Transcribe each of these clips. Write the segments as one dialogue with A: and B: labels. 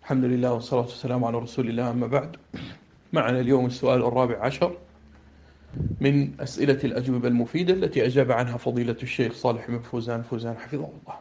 A: الحمد لله والصلاة والسلام على رسول الله، أما بعد. معنا اليوم السؤال الرابع عشر من أسئلة الأجوبة المفيدة التي أجاب عنها فضيلة الشيخ صالح بن فوزان حفظه الله.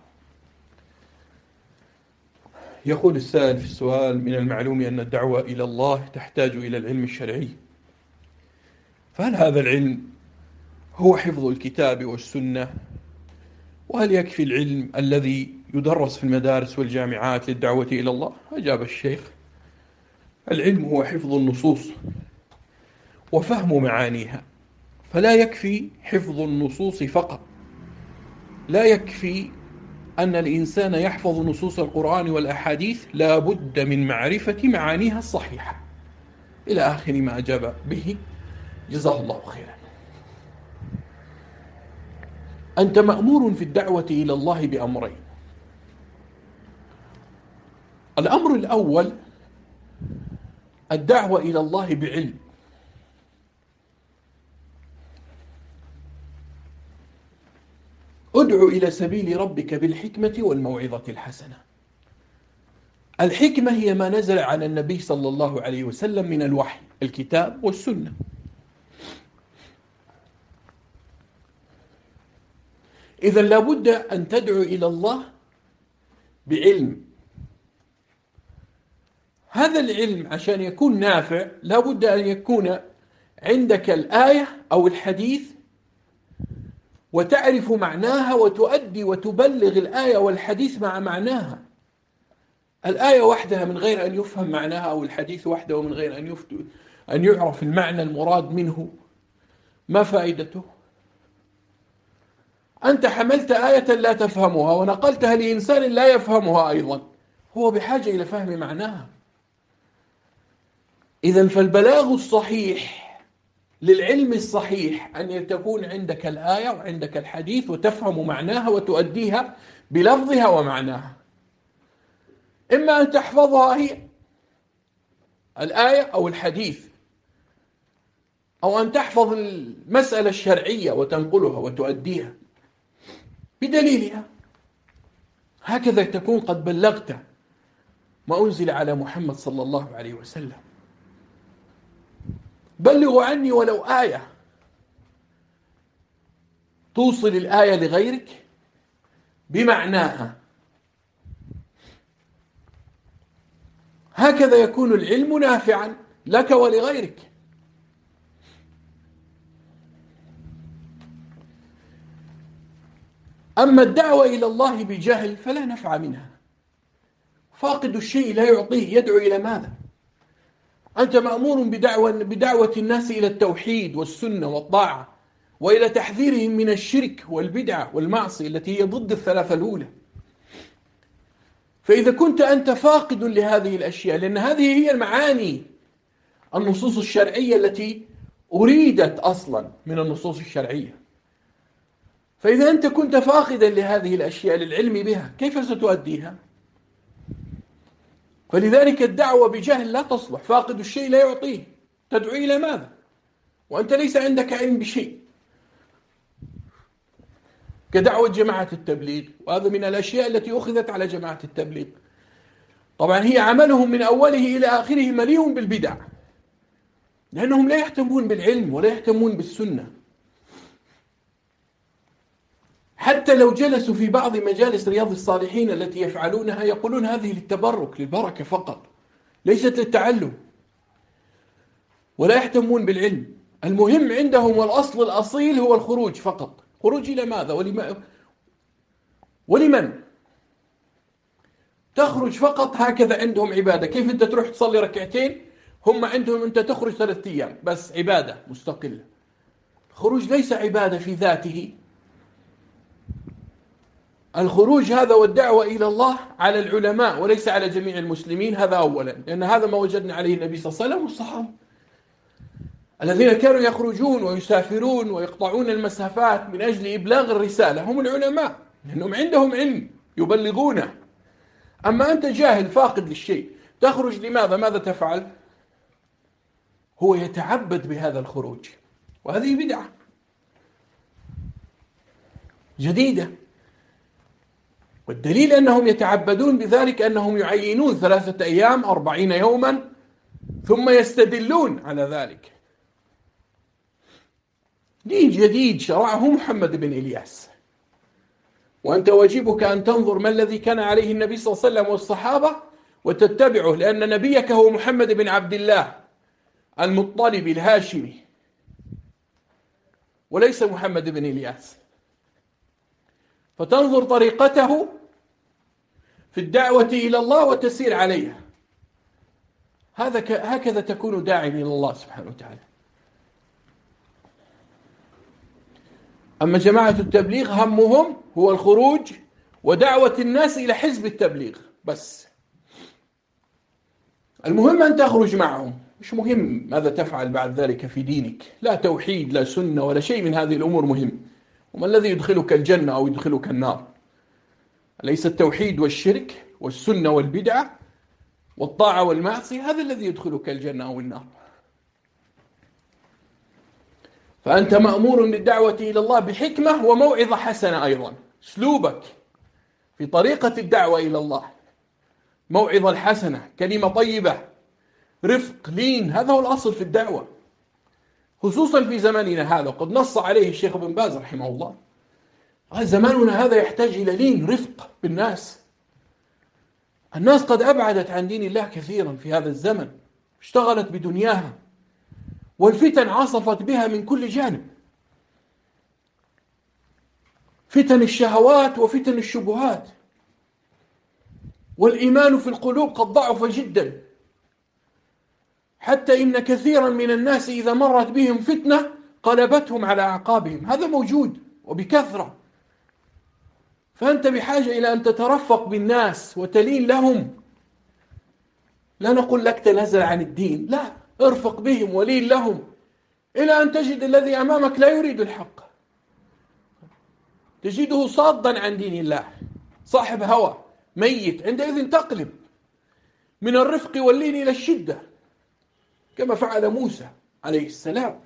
A: يقول السائل في السؤال: من المعلوم أن الدعوة إلى الله تحتاج إلى العلم الشرعي، فهل هذا العلم هو حفظ الكتاب والسنة؟ وهل يكفي العلم الذي يدرس في المدارس والجامعات للدعوة إلى الله؟ أجاب الشيخ: العلم هو حفظ النصوص وفهم معانيها، فلا يكفي حفظ النصوص فقط. لا يكفي أن الإنسان يحفظ نصوص القرآن والأحاديث، لا بد من معرفة معانيها الصحيحة، إلى آخر ما أجاب به، جزاه الله خيرا. أنت مأمور في الدعوة إلى الله بأمرين. الأمر الأول الدعوة إلى الله بعلم. ادع إلى سبيل ربك بالحكمة والموعظة الحسنة. الحكمة هي ما نزل على النبي صلى الله عليه وسلم من الوحي، الكتاب والسنة. إذا لابد أن تدعو إلى الله بعلم. هذا العلم عشان يكون نافع لابد أن يكون عندك الآية أو الحديث وتعرف معناها وتؤدي وتبلغ الآية والحديث مع معناها. الآية وحدها من غير أن يفهم معناها، أو الحديث وحده من غير أن يعرف المعنى المراد منه، ما فائدته؟ أنت حملت آية لا تفهمها ونقلتها لإنسان لا يفهمها أيضا، هو بحاجة إلى فهم معناها. إذن فالبلاغ الصحيح للعلم الصحيح أن تكون عندك الآية وعندك الحديث وتفهم معناها وتؤديها بلفظها ومعناها. إما أن تحفظها هي الآية أو الحديث، أو أن تحفظ المسألة الشرعية وتنقلها وتؤديها بدليلها. هكذا تكون قد بلغت ما أنزل على محمد صلى الله عليه وسلم. بلغوا عني ولو آية. توصل الآية لغيرك بمعناها. هكذا يكون العلم نافعا لك ولغيرك. أما الدعوة إلى الله بجهل فلا نفع منها. فاقد الشيء لا يعطيه، يدعو إلى ماذا؟ أنت مأمور بدعوة الناس إلى التوحيد والسنة والطاعة، وإلى تحذيرهم من الشرك والبدعة والمعصية التي هي ضد الثلاثة الأولى. فإذا كنت أنت فاقد لهذه الأشياء، لأن هذه هي المعاني النصوص الشرعية التي أريدت أصلا من النصوص الشرعية، فإذا أنت كنت فاقدا لهذه الأشياء للعلم بها، كيف ستؤديها؟ فلذلك الدعوة بجهل لا تصلح. فاقد الشيء لا يعطيه، تدعو إلى ماذا وأنت ليس عندك علم بشيء؟ كدعوة جماعة التبليغ، وهذا من الأشياء التي أخذت على جماعة التبليغ. طبعا هي عملهم من أوله إلى آخره مليء بالبدع، لأنهم لا يهتمون بالعلم ولا يهتمون بالسنة. حتى لو جلسوا في بعض مجالس رياض الصالحين التي يفعلونها يقولون هذه للتبرك، للبركة فقط، ليست للتعلم، ولا يهتمون بالعلم. المهم عندهم والأصل الأصيل هو الخروج فقط. خروج إلى ماذا ولمن؟ تخرج فقط، هكذا عندهم عبادة. كيف أنت تروح تصلي ركعتين؟ هم عندهم أنت تخرج 3 أيام بس، عبادة مستقلة. الخروج ليس عبادة في ذاته. الخروج هذا والدعوة إلى الله على العلماء وليس على جميع المسلمين، هذا أولا، لأن هذا ما وجدنا عليه النبي صلى الله عليه وسلم والصحابة الذين كانوا يخرجون ويسافرون ويقطعون المسافات من أجل إبلاغ الرسالة، هم العلماء، لأنهم عندهم علم يبلغونه. أما أنت جاهل فاقد للشيء، تخرج لماذا؟ ماذا تفعل؟ هو يتعبد بهذا الخروج، وهذه بدعة جديدة. والدليل أنهم يتعبدون بذلك أنهم يعينون 3 أيام 40 يوما ثم يستدلون على ذلك. دين جديد شرعه محمد بن إلياس، وأنت واجبك أن تنظر ما الذي كان عليه النبي صلى الله عليه وسلم والصحابة وتتبعه، لأن نبيك هو محمد بن عبد الله المطلب الهاشمي وليس محمد بن إلياس. فتنظر طريقته في الدعوة إلى الله وتسير عليها. هكذا تكون داعي إلى الله سبحانه وتعالى. أما جماعة التبليغ همهم هو الخروج ودعوة الناس إلى حزب التبليغ بس. المهم أن تخرج معهم، مش مهم ماذا تفعل بعد ذلك في دينك، لا توحيد لا سنة ولا شيء من هذه الأمور مهم. وما الذي يدخلك الجنة أو يدخلك النار؟ أليس التوحيد والشرك والسنة والبدعة والطاعة والمعصية هذا الذي يدخلك الجنة أو النار؟ فأنت مأمور بالدعوة إلى الله بحكمة وموعظة حسنة أيضا. أسلوبك في طريقة الدعوة إلى الله، موعظة الحسنة، كلمة طيبة، رفق، لين، هذا هو الأصل في الدعوة، خصوصا في زماننا هذا. وقد نص عليه الشيخ ابن باز رحمه الله، زماننا هذا يحتاج إلى لين، رفق بالناس. الناس قد أبعدت عن دين الله كثيرا في هذا الزمن، اشتغلت بدنياها، والفتن عصفت بها من كل جانب، فتن الشهوات وفتن الشبهات، والإيمان في القلوب قد ضعف جدا، حتى إن كثيرا من الناس إذا مرت بهم فتنة قلبتهم على أعقابهم. هذا موجود وبكثرة. فأنت بحاجة إلى أن تترفق بالناس وتلين لهم. لا نقول لك تنزل عن الدين، لا، ارفق بهم ولين لهم إلى أن تجد الذي أمامك لا يريد الحق، تجده صادا عن دين الله، صاحب هوى ميت. عندئذ تقلب من الرفق واللين إلى الشدة كما فعل موسى عليه السلام.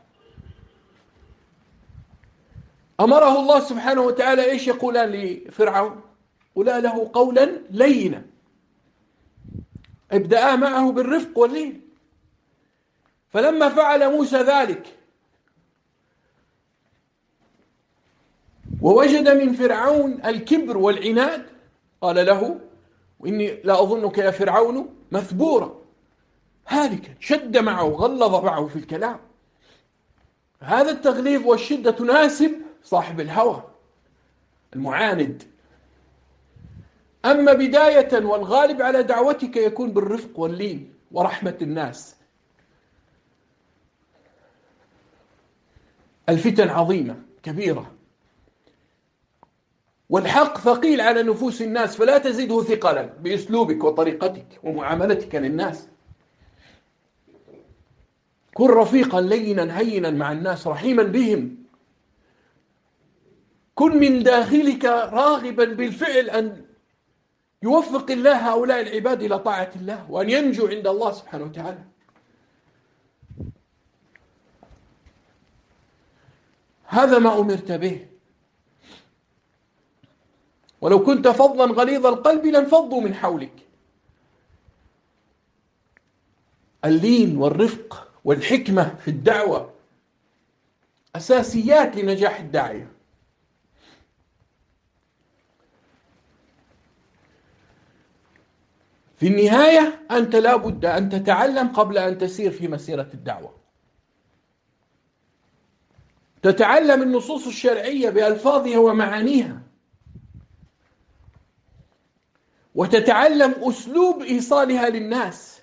A: أمره الله سبحانه وتعالى إيش يقولان لفرعون؟ قولا له قولا لينا، ابدأ معه بالرفق واللين. فلما فعل موسى ذلك ووجد من فرعون الكبر والعناد قال له وإني لا أظنك يا فرعون مثبورا، هالكا، شد معه، غلظ معه في الكلام. هذا التغليظ والشدة تناسب صاحب الهوى المعاند. أما بداية والغالب على دعوتك يكون بالرفق واللين ورحمة الناس. الفتن عظيمة كبيرة، والحق ثقيل على نفوس الناس، فلا تزده ثقلا بأسلوبك وطريقتك ومعاملتك للناس. كن رفيقا لينا هينا مع الناس، رحيما بهم. كن من داخلك راغبا بالفعل أن يوفق الله هؤلاء العباد إلى طاعة الله وأن ينجوا عند الله سبحانه وتعالى. هذا ما أمرت به. ولو كنت فظا غليظ القلب لانفضوا من حولك. اللين والرفق والحكمة في الدعوة أساسيات لنجاح الداعية. في النهاية أنت لا بد أن تتعلم قبل أن تسير في مسيرة الدعوة. تتعلم النصوص الشرعية بألفاظها ومعانيها، وتتعلم أسلوب إيصالها للناس،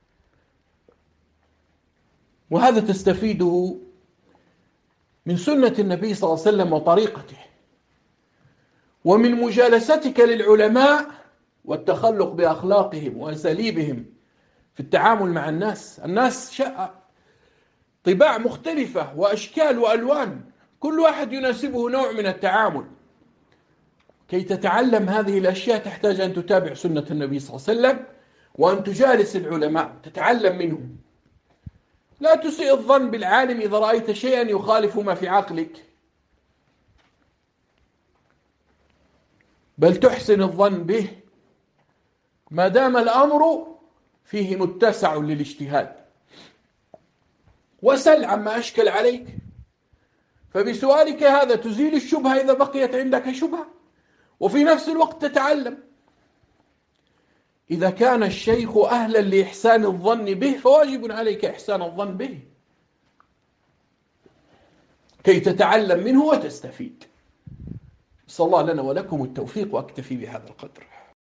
A: وهذا تستفيده من سنة النبي صلى الله عليه وسلم وطريقته، ومن مجالستك للعلماء والتخلق بأخلاقهم وأساليبهم في التعامل مع الناس. الناس طباع مختلفة وأشكال وألوان، كل واحد يناسبه نوع من التعامل. كي تتعلم هذه الأشياء تحتاج أن تتابع سنة النبي صلى الله عليه وسلم، وأن تجالس العلماء تتعلم منهم. لا تسيء الظن بالعالم إذا رأيت شيئا يخالف ما في عقلك، بل تحسن الظن به ما دام الأمر فيه متسع للاجتهاد. وسل عما أشكل عليك، فبسؤالك هذا تزيل الشبهة إذا بقيت عندك شبهة، وفي نفس الوقت تتعلم. إذا كان الشيخ أهلا لإحسان الظن به فواجب عليك إحسان الظن به كي تتعلم منه وتستفيد. صلى الله لنا ولكم التوفيق، وأكتفي بهذا القدر.